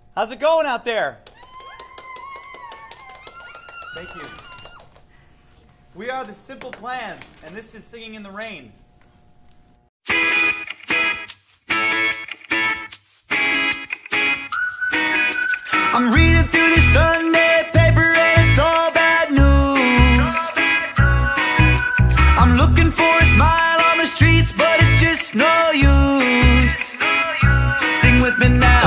How's it going out there? Thank you. We are the Simple Plans, and this is Singing in the Rain. I'm reading through the Sunday paper and it's all bad news. I'm looking for a smile on the streets, but it's just no use. Sing with me now.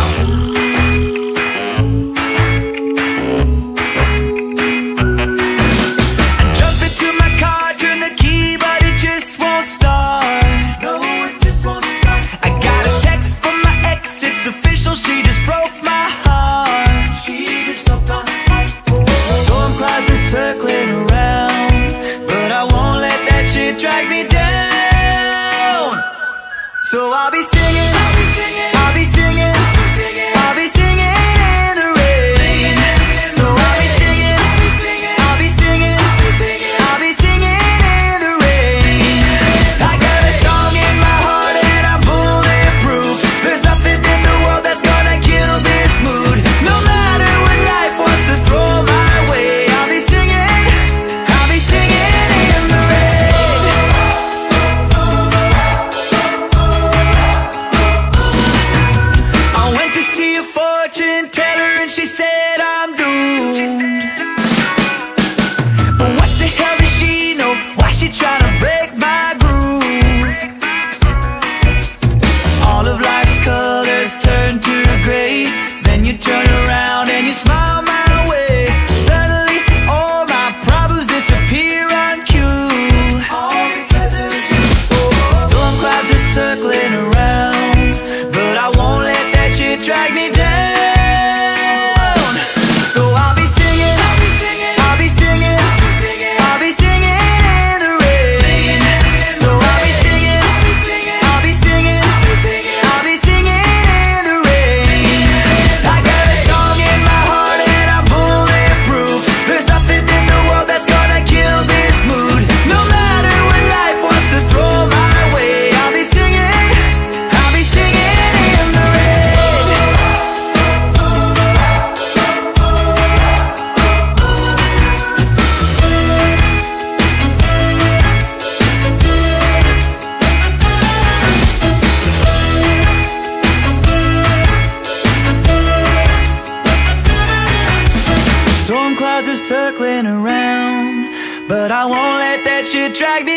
I jump into my car, turn the key, but it just won't start. No, it just won't start. I got a text from my ex, it's official, she just broke my heart. She just broke my heart. Storm clouds are circling around, but I won't let that shit drag me down. So I'll be singing, I'll be singing, I'll be singing, I'll be singing in the rain. So I'll be singing, I'll be singing, I'll be singing in the rain. I got a song in my heart and I'm bulletproof. There's nothing in the world that's gonna kill this mood. No matter what life wants to throw my way, I'll be singing in the rain. I went to see a fortune teller and she said I'm doomed. But what the hell does she know? Why she tryna break my groove? All of life's colors turn to gray, then you turn around and you smile my way. Suddenly all my problems disappear on cue. All because of you. Storm clouds are circling around, but I won't let that shit drag me down. So I'll be singing, I'll be singing, I'll be singing, I'll be singing in the rain. So I'll be singing, I'll be singing, I'll be singing in the rain. I got a song in my heart and I'm bulletproof. There's nothing in the world that's gonna kill this mood. No matter what life wants to throw my way, I'll be singing in the rain. Storm clouds are circling around, but I won't let that shit drag me